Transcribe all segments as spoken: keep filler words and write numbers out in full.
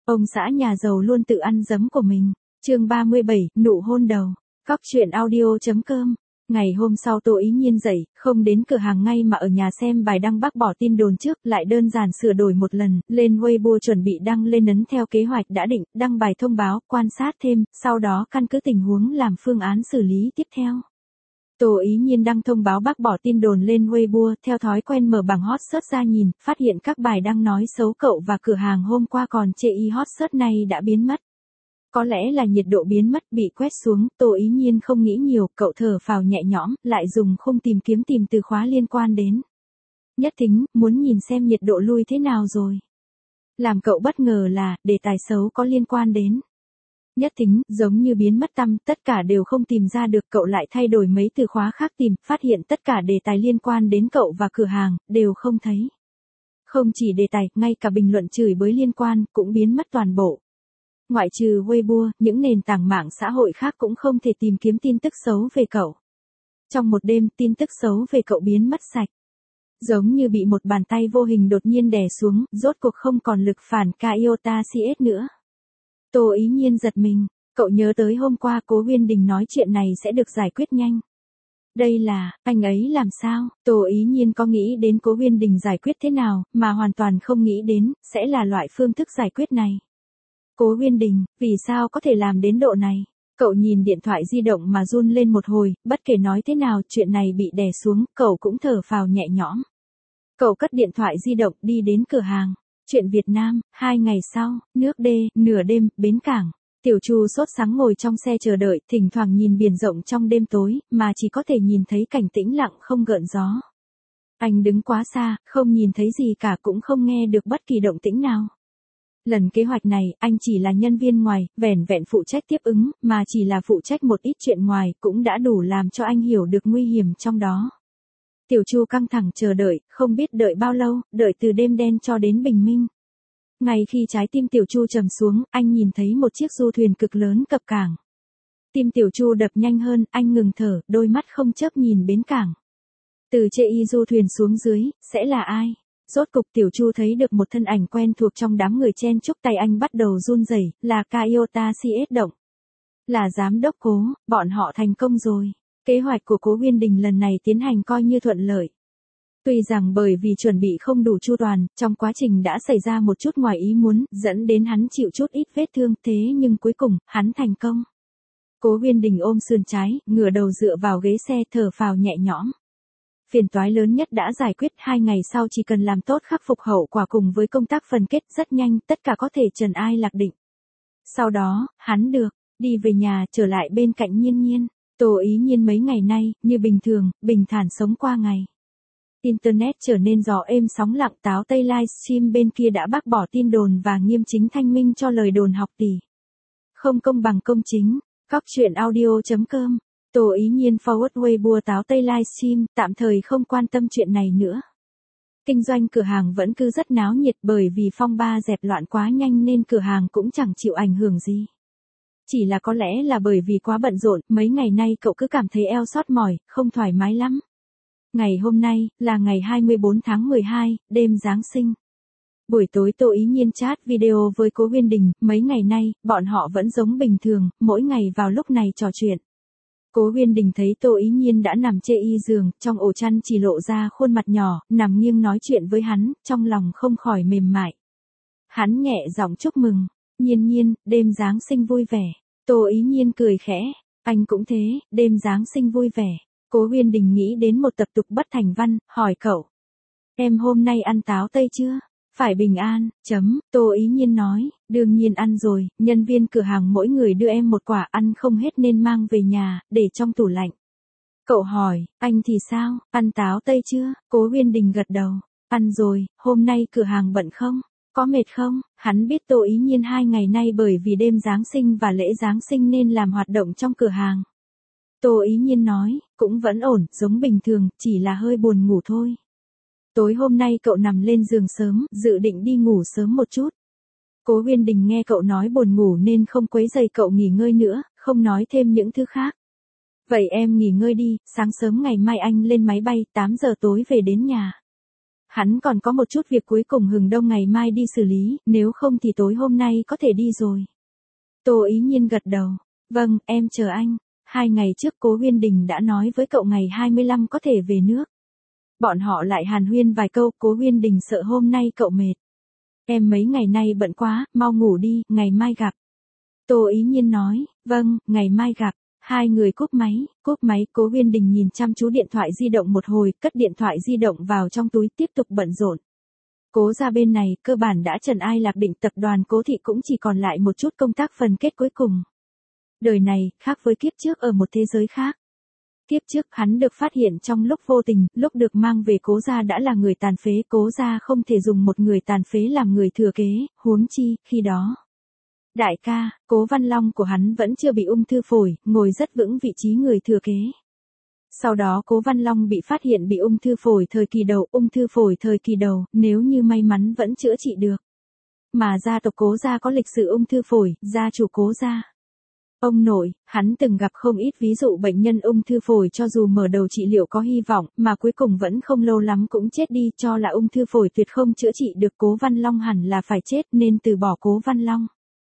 Ông xã nhà giàu luôn tự ăn giấm của mình. Chương ba mươi bảy, nụ hôn đầu. Cóc truyện audio chấm com. Ngày hôm sau Tô Ý Nhiên dậy, không đến cửa hàng ngay mà ở nhà xem bài đăng bác bỏ tin đồn trước, lại đơn giản sửa đổi một lần, lên Weibo chuẩn bị đăng lên ấn theo kế hoạch đã định, đăng bài thông báo, quan sát thêm, sau đó căn cứ tình huống làm phương án xử lý tiếp theo. Tô Ý Nhiên đăng thông báo bác bỏ tin đồn lên Weibo, theo thói quen mở bảng hot search ra nhìn, phát hiện các bài đăng nói xấu cậu và cửa hàng hôm qua còn chê y hot search này đã biến mất. Có lẽ là nhiệt độ biến mất bị quét xuống, Tô Ý Nhiên không nghĩ nhiều, cậu thở phào nhẹ nhõm, lại dùng khung tìm kiếm tìm từ khóa liên quan đến. Nhất Thính, muốn nhìn xem nhiệt độ lui thế nào rồi. Làm cậu bất ngờ là, đề tài xấu có liên quan đến. Nhất Thính, giống như biến mất tăm, tất cả đều không tìm ra được, cậu lại thay đổi mấy từ khóa khác tìm, phát hiện tất cả đề tài liên quan đến cậu và cửa hàng, đều không thấy. Không chỉ đề tài, ngay cả bình luận chửi bới liên quan, cũng biến mất toàn bộ. Ngoại trừ Weibo, những nền tảng mạng xã hội khác cũng không thể tìm kiếm tin tức xấu về cậu. Trong một đêm, tin tức xấu về cậu biến mất sạch. Giống như bị một bàn tay vô hình đột nhiên đè xuống, rốt cuộc không còn lực phản Iota xê ét nữa. Tô Ý Nhiên giật mình, cậu nhớ tới hôm qua Cố Uyên Đình nói chuyện này sẽ được giải quyết nhanh. Đây là, anh ấy làm sao? Tô Ý Nhiên có nghĩ đến Cố Uyên Đình giải quyết thế nào, mà hoàn toàn không nghĩ đến, sẽ là loại phương thức giải quyết này. Cố Uyên Đình, vì sao có thể làm đến độ này? Cậu nhìn điện thoại di động mà run lên một hồi, bất kể nói thế nào chuyện này bị đè xuống, cậu cũng thở phào nhẹ nhõm. Cậu cất điện thoại di động đi đến cửa hàng. Chuyện Việt Nam, hai ngày sau, nước đê, nửa đêm, bến cảng. Tiểu Chu sốt sắng ngồi trong xe chờ đợi, thỉnh thoảng nhìn biển rộng trong đêm tối, mà chỉ có thể nhìn thấy cảnh tĩnh lặng không gợn gió. Anh đứng quá xa, không nhìn thấy gì cả cũng không nghe được bất kỳ động tĩnh nào. Lần kế hoạch này, anh chỉ là nhân viên ngoài, vẻn vẹn phụ trách tiếp ứng, mà chỉ là phụ trách một ít chuyện ngoài, cũng đã đủ làm cho anh hiểu được nguy hiểm trong đó. Tiểu Chu căng thẳng chờ đợi, không biết đợi bao lâu, đợi từ đêm đen cho đến bình minh. Ngay khi trái tim Tiểu Chu trầm xuống, anh nhìn thấy một chiếc du thuyền cực lớn cập cảng. Tim Tiểu Chu đập nhanh hơn, anh ngừng thở, đôi mắt không chớp nhìn bến cảng. Từ chê y du thuyền xuống dưới, sẽ là ai? Rốt cục Tiểu Chu thấy được một thân ảnh quen thuộc trong đám người chen chúc, tay anh bắt đầu run rẩy, là Iota xê ét động. Là giám đốc Cố, bọn họ thành công rồi. Kế hoạch của Cố Uyên Đình lần này tiến hành coi như thuận lợi. Tuy rằng bởi vì chuẩn bị không đủ chu toàn, trong quá trình đã xảy ra một chút ngoài ý muốn, dẫn đến hắn chịu chút ít vết thương, thế nhưng cuối cùng, hắn thành công. Cố Uyên Đình ôm sườn trái, ngửa đầu dựa vào ghế xe, thở phào nhẹ nhõm. Phiền toái lớn nhất đã giải quyết, hai ngày sau chỉ cần làm tốt khắc phục hậu quả cùng với công tác phân kết rất nhanh, tất cả có thể trần ai lạc định. Sau đó, hắn được, đi về nhà, trở lại bên cạnh Nhiên Nhiên. Tô Ý Nhiên mấy ngày nay, như bình thường, bình thản sống qua ngày. Internet trở nên gió êm sóng lặng, Táo Tây livestream bên kia đã bác bỏ tin đồn và nghiêm chính thanh minh cho lời đồn học tỷ. Không công bằng công chính, cóc truyện audio chấm com. Tô Ý Nhiên forward Weibo Táo Tây livestream, tạm thời không quan tâm chuyện này nữa. Kinh doanh cửa hàng vẫn cứ rất náo nhiệt, bởi vì phong ba dẹp loạn quá nhanh nên cửa hàng cũng chẳng chịu ảnh hưởng gì. Chỉ là có lẽ là bởi vì quá bận rộn, mấy ngày nay cậu cứ cảm thấy eo sót mỏi, không thoải mái lắm. Ngày hôm nay, là ngày hai mươi bốn tháng mười hai, đêm Giáng sinh. Buổi tối Tô Ý Nhiên chat video với Cố Uyên Đình, mấy ngày nay, bọn họ vẫn giống bình thường, mỗi ngày vào lúc này trò chuyện. Cố Uyên Đình thấy Tô Ý Nhiên đã nằm chê y giường, trong ổ chăn chỉ lộ ra khuôn mặt nhỏ, nằm nghiêng nói chuyện với hắn, trong lòng không khỏi mềm mại. Hắn nhẹ giọng chúc mừng, Nhiên Nhiên, đêm Giáng sinh vui vẻ. Tô Ý Nhiên cười khẽ, anh cũng thế, đêm Giáng sinh vui vẻ. Cố Uyên Đình nghĩ đến một tập tục bất thành văn, hỏi cậu. Em hôm nay ăn táo tây chưa? Phải bình an, chấm, Tô Ý Nhiên nói, đương nhiên ăn rồi, nhân viên cửa hàng mỗi người đưa em một quả, ăn không hết nên mang về nhà, để trong tủ lạnh. Cậu hỏi, anh thì sao, ăn táo tây chưa? Cố Uyên Đình gật đầu, ăn rồi, hôm nay cửa hàng bận không? Có mệt không? Hắn biết Tô Ý Nhiên hai ngày nay bởi vì đêm Giáng sinh và lễ Giáng sinh nên làm hoạt động trong cửa hàng. Tô Ý Nhiên nói, cũng vẫn ổn, giống bình thường, chỉ là hơi buồn ngủ thôi. Tối hôm nay cậu nằm lên giường sớm, dự định đi ngủ sớm một chút. Cố Uyên Đình nghe cậu nói buồn ngủ nên không quấy rầy cậu nghỉ ngơi nữa, không nói thêm những thứ khác. Vậy em nghỉ ngơi đi, sáng sớm ngày mai anh lên máy bay, tám giờ tối về đến nhà. Hắn còn có một chút việc cuối cùng hừng đông ngày mai đi xử lý, nếu không thì tối hôm nay có thể đi rồi. Tô Ý Nhiên gật đầu. Vâng, em chờ anh. Hai ngày trước Cố Uyên Đình đã nói với cậu ngày hai mươi lăm có thể về nước. Bọn họ lại hàn huyên vài câu, Cố Uyên Đình sợ hôm nay cậu mệt. Em mấy ngày nay bận quá, mau ngủ đi, ngày mai gặp. Tô Ý Nhiên nói, vâng, ngày mai gặp. Hai người cúp máy, cúp máy, Cố Uyên Đình nhìn chăm chú điện thoại di động một hồi, cất điện thoại di động vào trong túi tiếp tục bận rộn. Cố gia bên này, cơ bản đã trần ai lạc định, tập đoàn Cố thị cũng chỉ còn lại một chút công tác phần kết cuối cùng. Đời này, khác với kiếp trước ở một thế giới khác. Kiếp trước hắn được phát hiện trong lúc vô tình, lúc được mang về Cố gia đã là người tàn phế, Cố gia không thể dùng một người tàn phế làm người thừa kế, huống chi, khi đó. Đại ca, Cố Văn Long của hắn vẫn chưa bị ung thư phổi, ngồi rất vững vị trí người thừa kế. Sau đó Cố Văn Long bị phát hiện bị ung thư phổi thời kỳ đầu, ung thư phổi thời kỳ đầu, nếu như may mắn vẫn chữa trị được. Mà gia tộc Cố gia có lịch sử ung thư phổi, gia chủ Cố gia. Ông nội, hắn từng gặp không ít ví dụ bệnh nhân ung thư phổi cho dù mở đầu trị liệu có hy vọng, mà cuối cùng vẫn không lâu lắm cũng chết đi, cho là ung thư phổi tuyệt không chữa trị được, Cố Văn Long hẳn là phải chết nên từ bỏ Cố Văn Long.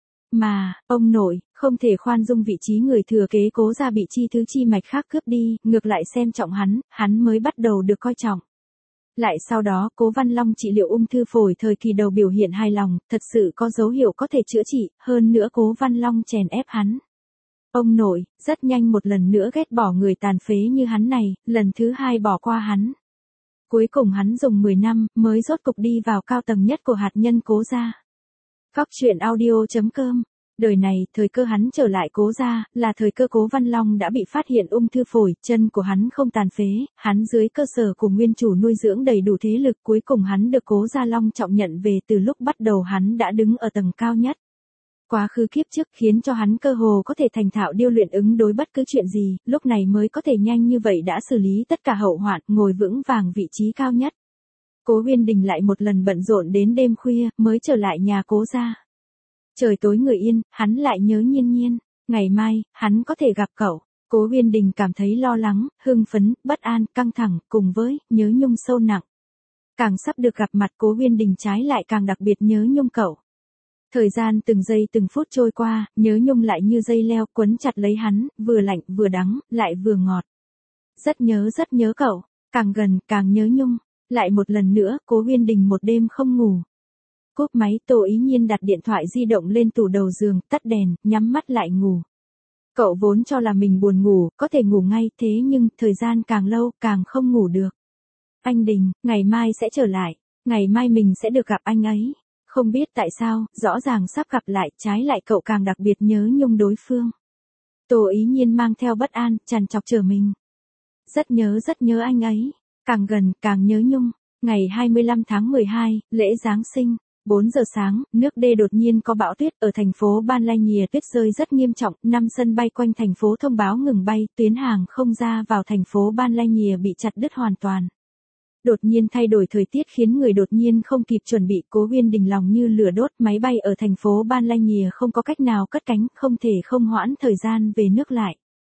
Mà, ông nội, không thể khoan dung vị trí người thừa kế Cố gia bị chi thứ chi mạch khác cướp đi, ngược lại xem trọng hắn, hắn mới bắt đầu được coi trọng. Lại sau đó Cố Văn Long trị liệu ung thư phổi thời kỳ đầu biểu hiện hài lòng, thật sự có dấu hiệu có thể chữa trị, hơn nữa Cố Văn Long chèn ép hắn. Ông nội, rất nhanh một lần nữa ghét bỏ người tàn phế như hắn này, lần thứ hai bỏ qua hắn. Cuối cùng hắn dùng mười năm, mới rốt cục đi vào cao tầng nhất của hạt nhân Cố gia. Cóc truyện audio chấm com. Đời này, thời cơ hắn trở lại Cố gia, là thời cơ Cố Văn Long đã bị phát hiện ung thư phổi, chân của hắn không tàn phế, hắn dưới cơ sở của nguyên chủ nuôi dưỡng đầy đủ thế lực, cuối cùng hắn được Cố gia long trọng nhận về, từ lúc bắt đầu hắn đã đứng ở tầng cao nhất. Quá khứ kiếp trước khiến cho hắn cơ hồ có thể thành thạo điêu luyện ứng đối bất cứ chuyện gì, lúc này mới có thể nhanh như vậy đã xử lý tất cả hậu hoạn, ngồi vững vàng vị trí cao nhất. Cố Uyên Đình lại một lần bận rộn đến đêm khuya, mới trở lại nhà Cố gia. Trời tối người yên, hắn lại nhớ Nhiên Nhiên. Ngày mai, hắn có thể gặp cậu. Cố Uyên Đình cảm thấy lo lắng, hưng phấn, bất an, căng thẳng, cùng với nhớ nhung sâu nặng. Càng sắp được gặp mặt Cố Uyên Đình trái lại càng đặc biệt nhớ nhung cậu. Thời gian từng giây từng phút trôi qua, nhớ nhung lại như dây leo quấn chặt lấy hắn, vừa lạnh vừa đắng, lại vừa ngọt. Rất nhớ rất nhớ cậu, càng gần càng nhớ nhung. Lại một lần nữa, Cố Uyên Đình một đêm không ngủ. Cúp máy, Tô Ý Nhiên đặt điện thoại di động lên tủ đầu giường, tắt đèn, nhắm mắt lại ngủ. Cậu vốn cho là mình buồn ngủ, có thể ngủ ngay, thế nhưng, thời gian càng lâu, càng không ngủ được. Anh Đình, ngày mai sẽ trở lại, ngày mai mình sẽ được gặp anh ấy. Không biết tại sao, rõ ràng sắp gặp lại, trái lại cậu càng đặc biệt nhớ nhung đối phương. Tô Ý Nhiên mang theo bất an, trằn trọc chờ mình. Rất nhớ rất nhớ anh ấy. Càng gần, càng nhớ nhung. Ngày hai mươi lăm tháng mười hai, lễ Giáng sinh. bốn giờ sáng, nước đê đột nhiên có bão tuyết, ở thành phố Ban Lai Nhìa tuyết rơi rất nghiêm trọng, năm sân bay quanh thành phố thông báo ngừng bay, tuyến hàng không ra vào thành phố Ban Lai Nhìa bị chặt đứt hoàn toàn. Đột nhiên thay đổi thời tiết khiến người đột nhiên không kịp chuẩn bị, Cố Uyên Đình lòng như lửa đốt, máy bay ở thành phố Ban Lai Nhìa không có cách nào cất cánh, không thể không hoãn thời gian về nước lại.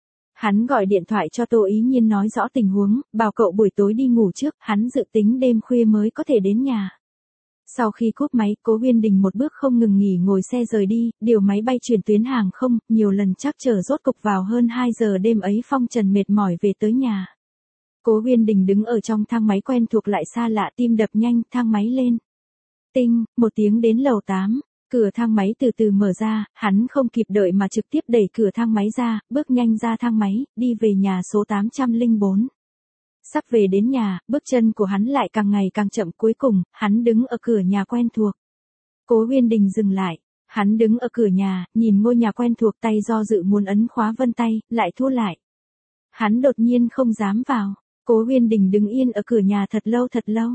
Hắn gọi điện thoại cho Tô Ý Nhiên nói rõ tình huống, bảo cậu buổi tối đi ngủ trước, hắn dự tính đêm khuya mới có thể đến nhà. Sau khi cúp máy, Cố Uyên Đình một bước không ngừng nghỉ ngồi xe rời đi, điều máy bay chuyển tuyến hàng không, nhiều lần trắc trở rốt cục vào hơn hai giờ đêm ấy phong trần mệt mỏi về tới nhà. Cố Uyên Đình đứng ở trong thang máy quen thuộc lại xa lạ, tim đập nhanh, thang máy lên. Tinh, một tiếng đến lầu tám, cửa thang máy từ từ mở ra, hắn không kịp đợi mà trực tiếp đẩy cửa thang máy ra, bước nhanh ra thang máy, đi về nhà số tám trăm lẻ bốn. Sắp về đến nhà, bước chân của hắn lại càng ngày càng chậm, cuối cùng, hắn đứng ở cửa nhà quen thuộc. Cố Uyên Đình dừng lại, hắn đứng ở cửa nhà, nhìn ngôi nhà quen thuộc, tay do dự muốn ấn khóa vân tay, lại thua lại. Hắn đột nhiên không dám vào. Cố Uyên Đình đứng yên ở cửa nhà thật lâu thật lâu.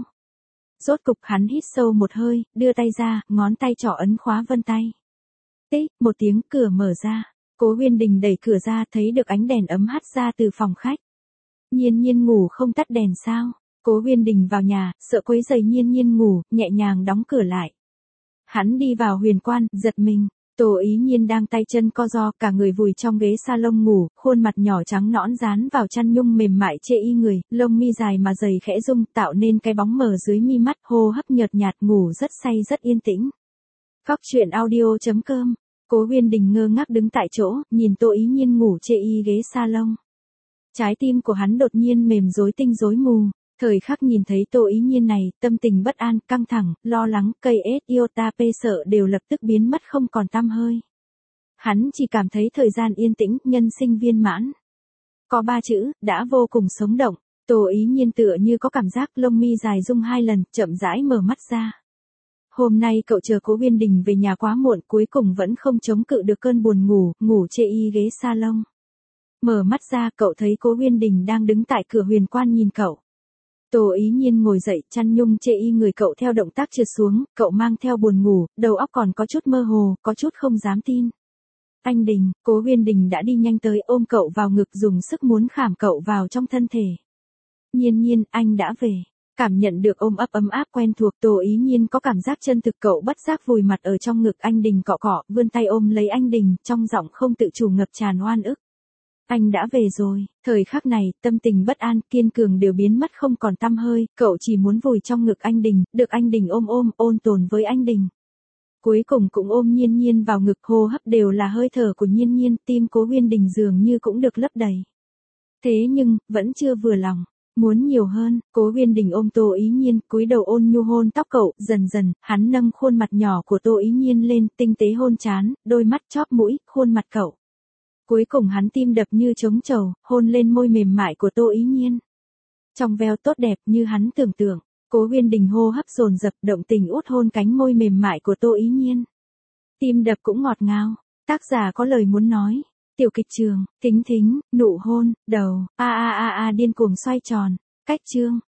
Rốt cục hắn hít sâu một hơi, đưa tay ra, ngón tay trỏ ấn khóa vân tay. Tích, một tiếng cửa mở ra. Cố Uyên Đình đẩy cửa ra, thấy được ánh đèn ấm hắt ra từ phòng khách. Nhiên Nhiên ngủ không tắt đèn sao? Cố Uyên Đình vào nhà, sợ quấy rầy Nhiên Nhiên ngủ, nhẹ nhàng đóng cửa lại. Hắn đi vào huyền quan, giật mình. Tô Ý Nhiên đang tay chân co ro, cả người vùi trong ghế salon ngủ, khuôn mặt nhỏ trắng nõn dán vào chăn nhung mềm mại chê y người, lông mi dài mà dày khẽ rung, tạo nên cái bóng mờ dưới mi mắt, hô hấp nhợt nhạt, ngủ rất say rất yên tĩnh. Cóc truyện audio chấm com. Cố Uyên Đình ngơ ngác đứng tại chỗ, nhìn Tô Ý Nhiên ngủ chê y ghế salon. Trái tim của hắn đột nhiên mềm rối tinh rối mù. Thời khắc nhìn thấy Tô Ý Nhiên này, tâm tình bất an, căng thẳng, lo lắng, cây ết iota p sợ đều lập tức biến mất không còn tăm hơi. Hắn chỉ cảm thấy thời gian yên tĩnh, nhân sinh viên mãn. Có ba chữ, đã vô cùng sống động. Tô Ý Nhiên tựa như có cảm giác lông mi dài rung hai lần, chậm rãi mở mắt ra. Hôm nay cậu chờ Cố Uyên Đình về nhà quá muộn, cuối cùng vẫn không chống cự được cơn buồn ngủ, ngủ chê y ghế salon. Mở mắt ra, cậu thấy Cố Uyên Đình đang đứng tại cửa huyền quan nhìn cậu. Tô Ý Nhiên ngồi dậy, chăn nhung chê y người cậu theo động tác trượt xuống, cậu mang theo buồn ngủ, đầu óc còn có chút mơ hồ, có chút không dám tin. Anh Đình, Cố Uyên Đình đã đi nhanh tới ôm cậu vào ngực, dùng sức muốn khảm cậu vào trong thân thể. Nhiên Nhiên, anh đã về. Cảm nhận được ôm ấp ấm áp quen thuộc, Tô Ý Nhiên có cảm giác chân thực, cậu bất giác vùi mặt ở trong ngực anh Đình cọ cọ, vươn tay ôm lấy anh Đình, trong giọng không tự chủ ngập tràn oan ức. Anh đã về rồi. Thời khắc này, tâm tình bất an, kiên cường đều biến mất không còn tăm hơi, cậu chỉ muốn vùi trong ngực anh Đình, được anh Đình ôm ôm, ôn tồn với anh Đình. Cuối cùng cũng ôm Nhiên Nhiên vào ngực, hô hấp đều là hơi thở của Nhiên Nhiên, tim Cố Uyên Đình dường như cũng được lấp đầy. Thế nhưng, vẫn chưa vừa lòng. Muốn nhiều hơn, Cố Uyên Đình ôm Tô Ý Nhiên, cúi đầu ôn nhu hôn tóc cậu, dần dần, hắn nâng khuôn mặt nhỏ của Tô Ý Nhiên lên, tinh tế hôn trán, đôi mắt, chóp mũi, khuôn mặt cậu. Cuối cùng hắn tim đập như trống trầu, hôn lên môi mềm mại của Tô Ý Nhiên. Trong veo tốt đẹp như hắn tưởng tượng, Cố Uyên Đình hô hấp dồn dập, động tình út hôn cánh môi mềm mại của Tô Ý Nhiên. Tim đập cũng ngọt ngào. Tác giả có lời muốn nói. Tiểu kịch trường, thính thính, nụ hôn, đầu, a a a a điên cuồng xoay tròn. Cách chương.